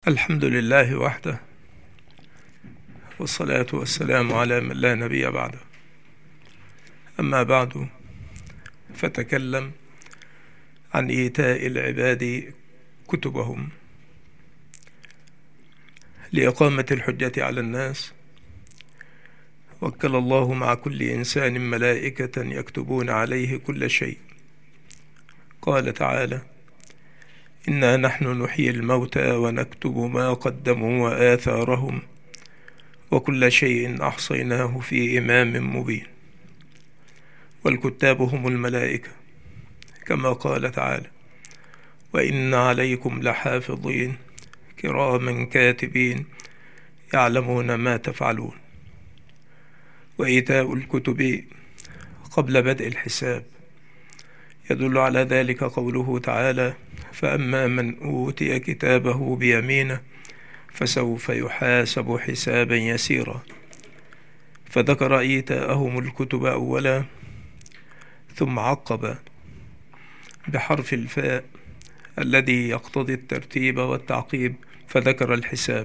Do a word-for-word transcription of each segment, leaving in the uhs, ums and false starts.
الحمد لله وحده، والصلاة والسلام على من لا نبي بعده. أما بعد، فتكلم عن إيتاء العباد كتبهم لإقامة الحجة على الناس. وكل الله مع كل إنسان ملائكة يكتبون عليه كل شيء. قال تعالى: إنا نحن نحيي الموتى ونكتب ما قدموا وآثارهم وكل شيء أحصيناه في إمام مبين. والكتاب هم الملائكة، كما قال تعالى: وإن عليكم لحافظين كراما كاتبين يعلمون ما تفعلون. وإيتاء الكتب قبل بدء الحساب يدل على ذلك قوله تعالى: فأما من أوتي كتابه بيمينه فسوف يحاسب حسابا يسيرا. فذكر إيتاءهم الكتب أولا، ثم عقب بحرف الفاء الذي يقتضي الترتيب والتعقيب، فذكر الحساب.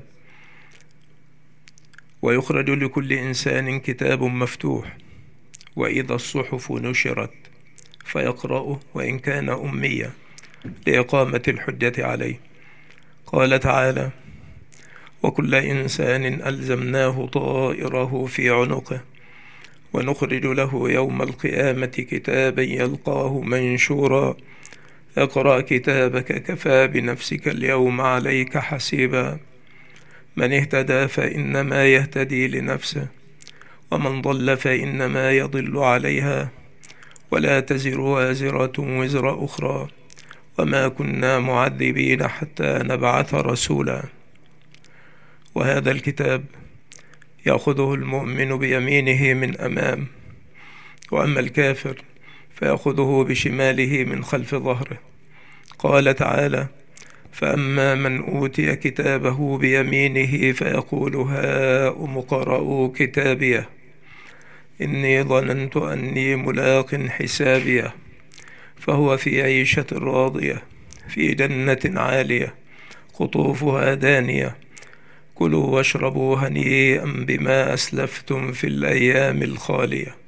ويخرج لكل إنسان كتاب مفتوح، وإذا الصحف نشرت فيقرأه وإن كان أميا لإقامة الحجة عليه. قال تعالى: وكل إنسان ألزمناه طائره في عنقه ونخرج له يوم القيامة كتابا يلقاه منشورا اقرأ كتابك كفى بنفسك اليوم عليك حسيبا. من اهتدى فإنما يهتدي لنفسه، ومن ضل فإنما يضل عليها، ولا تزر وازرة وزر أخرى، وما كنا معذبين حتى نبعث رسولا. وهذا الكتاب يأخذه المؤمن بيمينه من أمام، وأما الكافر فيأخذه بشماله من خلف ظهره. قال تعالى: فأما من أوتي كتابه بيمينه فيقول هاؤم اقرءوا كتابيه إني ظننت أني ملاق حسابيه فهو في عيشة راضية في جنة عالية قطوفها دانية كلوا واشربوا هنيئا بما أسلفتم في الأيام الخالية.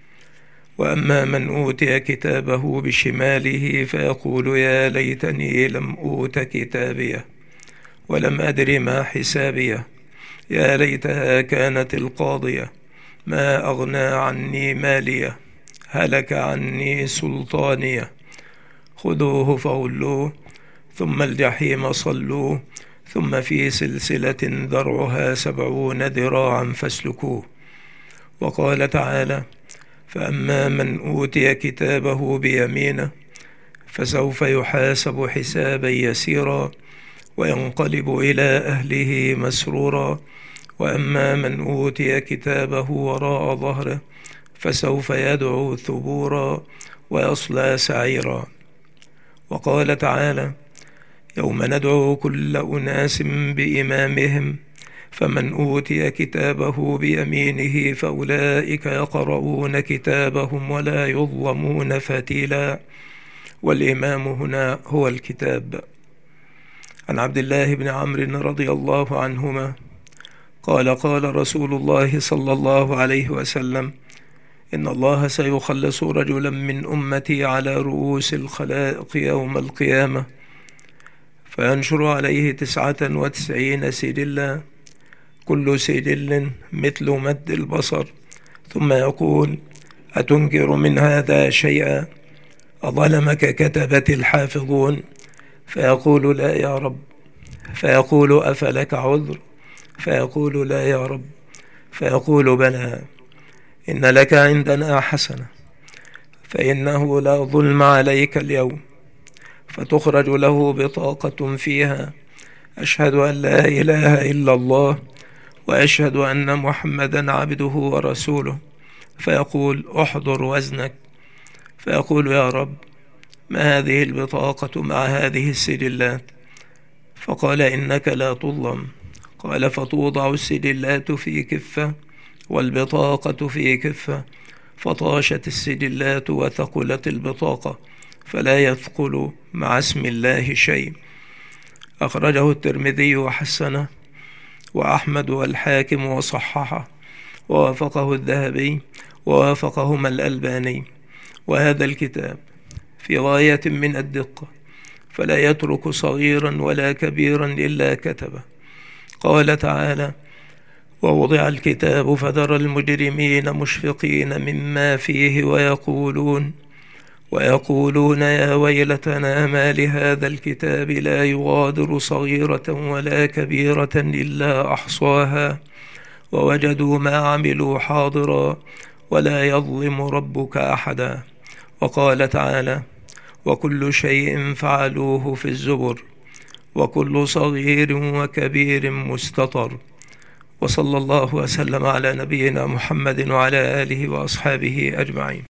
وأما من أوتي كتابه بشماله فيقول يا ليتني لم أوت كتابيه ولم أدر ما حسابيه يا ليتها كانت القاضية ما أغنى عني ماليه هلك عني سلطانيه خذوه فغلوه ثم الجحيم صلوه ثم في سلسلة ذرعها سبعون ذراعا فاسلكوه. وقال تعالى: فأما من أوتي كتابه بيمينه فسوف يحاسب حسابا يسيرا وينقلب إلى أهله مسرورا. وأما من أوتي كتابه وراء ظهره فسوف يدعو ثبورا ويصلى سعيرا. وقال تعالى: يوم ندعو كل أناس بإمامهم فمن أوتي كتابه بيمينه فأولئك يقرؤون كتابهم ولا يظلمون فتيلا. والإمام هنا هو الكتاب. عن عبد الله بن عمرو رضي الله عنهما قال: قال رسول الله صلى الله عليه وسلم: إن الله سيخلص رجلا من أمتي على رؤوس الخلائق يوم القيامة فينشر عليه تسعة وتسعين سجلا كل سجل مثل مد البصر، ثم يقول: أتنكر من هذا شيئا؟ أظلمك كتبت الحافظون؟ فيقول: لا يا رب. فيقول: أفلك عذر؟ فيقول: لا يا رب. فيقول: بلى، إن لك عندنا حسنة، فإنه لا ظلم عليك اليوم. فتخرج له بطاقة فيها: أشهد أن لا إله إلا الله وأشهد أن محمدا عبده ورسوله. فيقول: أحضر وزنك. فيقول: يا رب، ما هذه البطاقة مع هذه السجلات؟ فقال: إنك لا تظلم. قال: فتوضع السجلات في كفة والبطاقة في كفة، فطاشت السجلات وثقلت البطاقة، فلا يثقل مع اسم الله شيء. أخرجه الترمذي وحسنه، وأحمد والحاكم وصححه، ووافقه الذهبي، ووافقهما الألباني. وهذا الكتاب في غاية من الدقة، فلا يترك صغيرا ولا كبيرا إلا كتبه. قال تعالى: ووضع الكتاب فترى المجرمين مشفقين مما فيه ويقولون ويقولون يا ويلتنا ما لهذا الكتاب لا يغادر صغيرة ولا كبيرة إلا أحصاها ووجدوا ما عملوا حاضرا ولا يظلم ربك أحدا. وقال تعالى: وكل شيء فعلوه في الزبر وكل صغير وكبير مستطر. وصلى الله وسلم على نبينا محمد وعلى آله وأصحابه أجمعين.